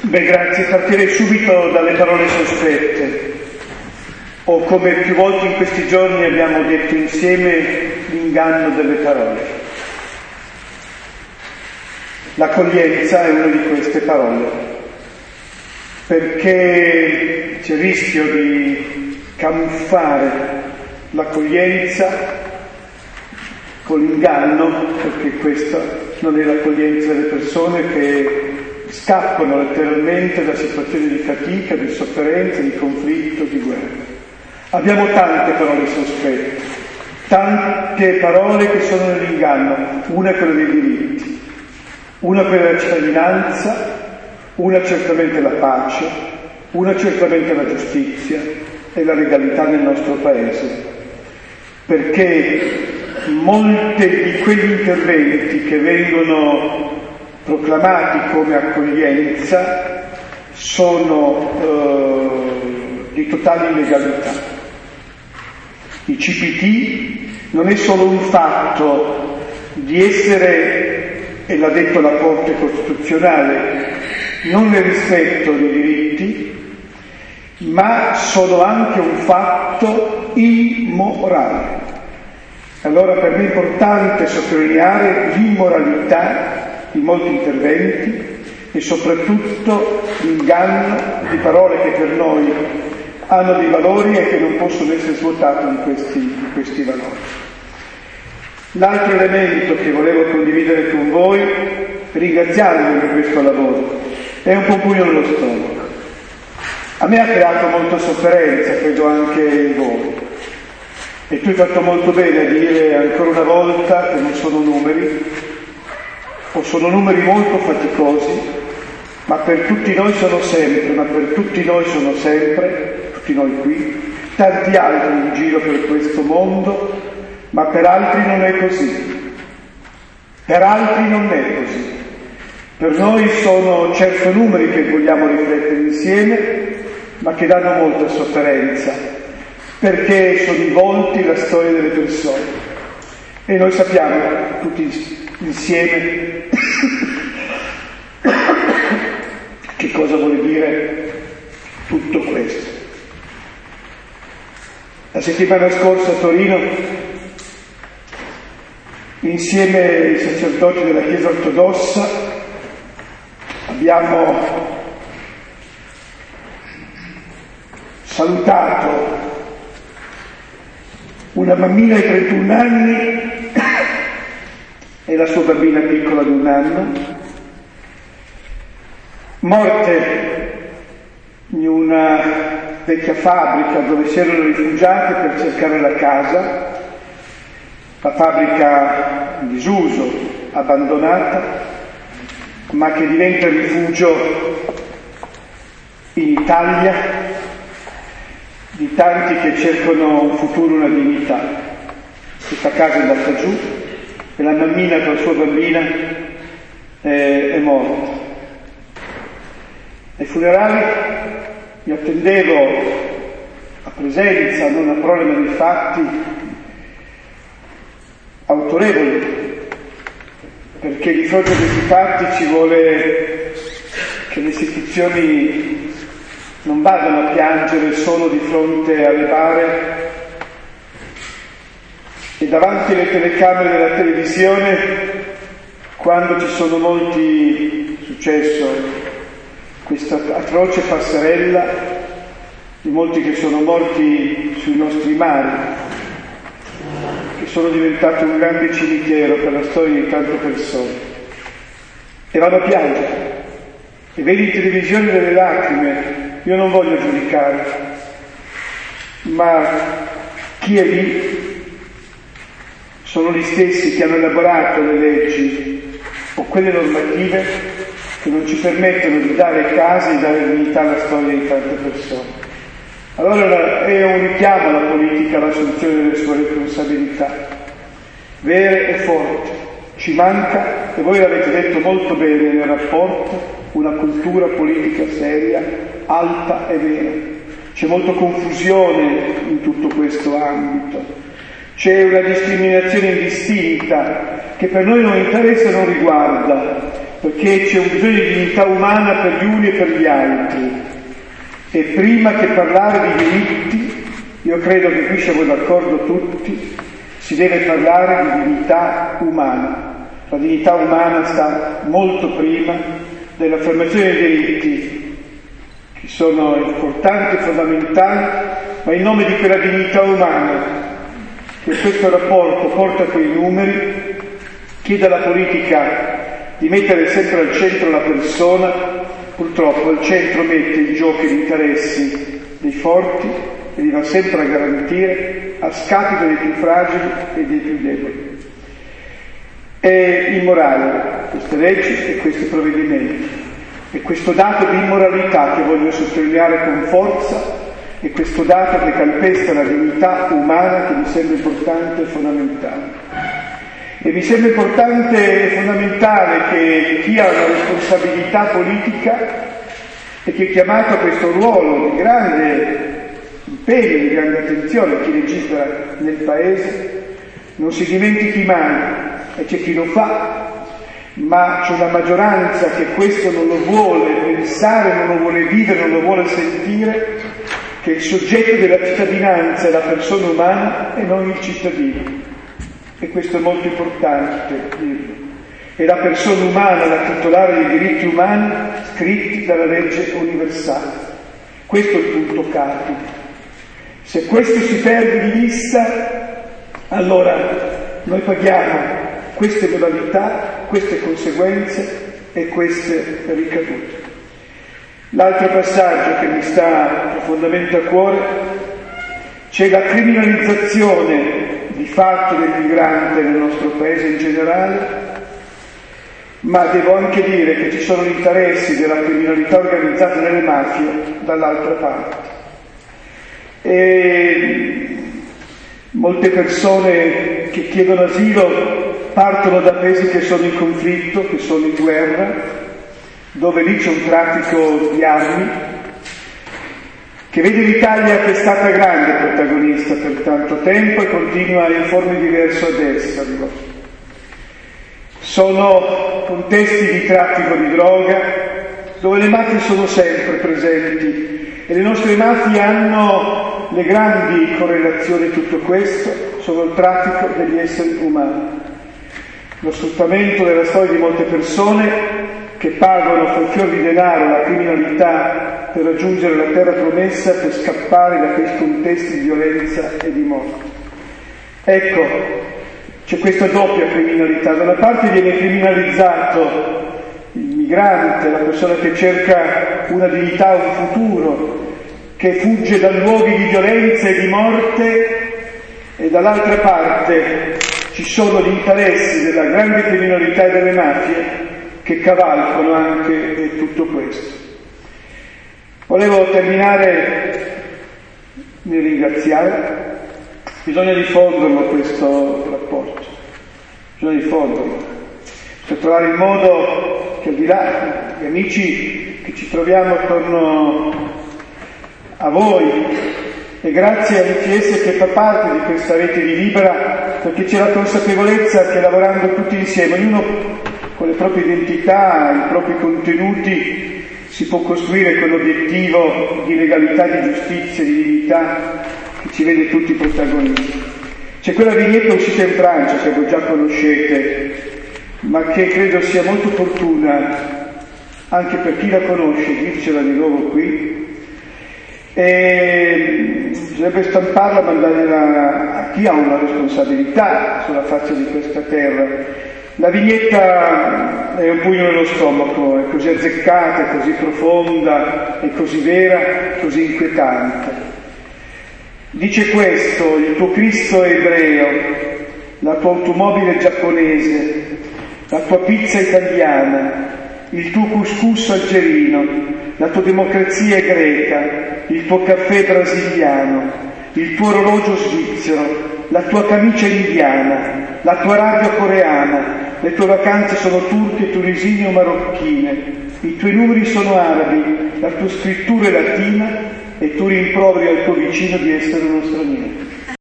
Beh, grazie. Partirei subito dalle parole sospette, o come più volte in questi giorni abbiamo detto insieme, l'inganno delle parole. L'accoglienza è una di queste parole, perché c'è il rischio di camuffare l'accoglienza con l'inganno, perché questa non è l'accoglienza delle persone che scappano letteralmente da situazioni di fatica, di sofferenza, di conflitto, di guerra. Abbiamo tante parole sospette, tante parole che sono nell'inganno. Una è quella dei diritti, una è quella della cittadinanza, una certamente la pace, una certamente la giustizia e la legalità nel nostro Paese. Perché molti di quegli interventi che vengono proclamati come accoglienza sono di totale illegalità. Il CPT non è solo un fatto di essere, e l'ha detto la Corte Costituzionale, non nel rispetto dei diritti, ma sono anche un fatto immorale. Allora per me è importante sottolineare l'immoralità di molti interventi e soprattutto l'inganno di parole che per noi hanno dei valori e che non possono essere svuotate in questi valori. L'altro elemento che volevo condividere con voi, ringraziandovi per questo lavoro, è un po' un pugno nello stomaco. A me ha creato molta sofferenza, credo anche in voi. E tu hai fatto molto bene a dire ancora una volta che non sono numeri, o sono numeri molto faticosi, ma per tutti noi sono sempre, tutti noi qui, tanti altri in giro per questo mondo, ma per altri non è così. Per altri non è così. Per noi sono certo numeri che vogliamo riflettere insieme, ma che danno molta sofferenza, perché sono i volti, la storia delle persone. E noi sappiamo, tutti insieme, che cosa vuole dire tutto questo. La settimana scorsa a Torino, insieme ai sacerdoti della Chiesa ortodossa, abbiamo salutato una bambina di 31 anni e la sua bambina piccola di 1 anno, morte in una vecchia fabbrica dove si erano rifugiate per cercare la casa, la fabbrica in disuso, abbandonata, ma che diventa rifugio in Italia di tanti che cercano un futuro, una dignità. Questa casa è andata giù e la mammina con la sua bambina è morta. Ai funerali mi attendevo a presenza, non a parole ma di fatti autorevoli, perché di fronte a questi fatti ci vuole che le istituzioni non vadano a piangere solo di fronte alle bare e davanti alle telecamere della televisione, quando ci sono molti, è successo questa atroce passerella di molti che sono morti sui nostri mari, che sono diventati un grande cimitero per la storia di tante persone, e vanno a piangere e vedi in televisione delle lacrime. Io non voglio giudicare, ma chi è lì sono gli stessi che hanno elaborato le leggi o quelle normative che non ci permettono di dare casi e dare dignità alla storia di tante persone. Allora è un richiamo alla politica, all'assunzione delle sue responsabilità vere e forti. Ci manca, e voi l'avete detto molto bene nel rapporto, una cultura politica seria, alta e vera. C'è molta confusione in tutto questo ambito, c'è una discriminazione indistinta che per noi non interessa e non riguarda, perché c'è un bisogno di dignità umana per gli uni e per gli altri. E prima che parlare di diritti, io credo che qui siamo d'accordo tutti, si deve parlare di dignità umana. La dignità umana sta molto prima dell'affermazione dei diritti, che sono importanti e fondamentali, ma in nome di quella dignità umana che questo rapporto porta quei numeri, chiede alla politica di mettere sempre al centro la persona. Purtroppo al centro mette i giochi e gli interessi dei forti e li va sempre a garantire a scapito dei più fragili e dei più deboli. È immorale queste leggi e questi provvedimenti, e questo dato di immoralità che voglio sottolineare con forza è questo dato che calpesta la dignità umana, che mi sembra importante e fondamentale. E mi sembra importante e fondamentale che chi ha una responsabilità politica e che è chiamato a questo ruolo di grande impegno, di grande attenzione, chi legisla nel Paese, non si dimentichi mai, e c'è chi lo fa, ma c'è una maggioranza che questo non lo vuole pensare, non lo vuole vivere, non lo vuole sentire, che il soggetto della cittadinanza è la persona umana e non il cittadino. E questo è molto importante dirlo. È la persona umana la titolare dei diritti umani scritti dalla legge universale. Questo è il punto cardine. Se questo si perde di vista, allora noi paghiamo queste modalità, queste conseguenze e queste ricadute. L'altro passaggio che mi sta profondamente a cuore, c'è la criminalizzazione di fatto del migrante nel nostro paese in generale, ma devo anche dire che ci sono gli interessi della criminalità organizzata nelle mafie dall'altra parte. E molte persone che chiedono asilo partono da paesi che sono in conflitto, che sono in guerra, dove lì c'è un traffico di armi, che vede l'Italia che è stata grande protagonista per tanto tempo e continua in forme diverse ad esserlo. Sono contesti di traffico di droga dove le mafie sono sempre presenti e le nostre mafie hanno le grandi correlazioni di tutto questo, sono il traffico degli esseri umani, lo sfruttamento della storia di molte persone che pagano col fior di denaro la criminalità per raggiungere la terra promessa, per scappare da questi contesti di violenza e di morte. Ecco, c'è questa doppia criminalità. Da una parte viene criminalizzato il migrante, la persona che cerca una dignità, un futuro, che fugge da luoghi di violenza e di morte, e dall'altra parte ci sono gli interessi della grande criminalità e delle mafie che cavalcano anche tutto questo. Volevo terminare nel ringraziare. Bisogna diffonderlo questo rapporto, bisogna diffonderlo, per trovare il modo che al di là degli amici che ci troviamo attorno a voi, e grazie all'ITS che fa parte di questa rete di Libera, perché c'è la consapevolezza che lavorando tutti insieme, ognuno con le proprie identità, i propri contenuti, si può costruire quell'obiettivo di legalità, di giustizia, di dignità che ci vede tutti protagonisti. C'è quella vignetta uscita in Francia, che voi già conoscete, ma che credo sia molto opportuna anche per chi la conosce, dircela di nuovo qui, e bisognerebbe stamparla, mandarla a chi ha una responsabilità sulla faccia di questa terra. La vignetta è un pugno nello stomaco, è così azzeccata, è così profonda, è così vera, così inquietante. Dice questo: il tuo Cristo è ebreo, la tua automobile è giapponese, la tua pizza è italiana, il tuo couscous algerino, la tua democrazia è greca, il tuo caffè è brasiliano, il tuo orologio svizzero, la tua camicia è indiana, la tua radio coreana, le tue vacanze sono turche, tunisine o marocchine, i tuoi numeri sono arabi, la tua scrittura è latina e tu rimproveri al tuo vicino di essere uno straniero.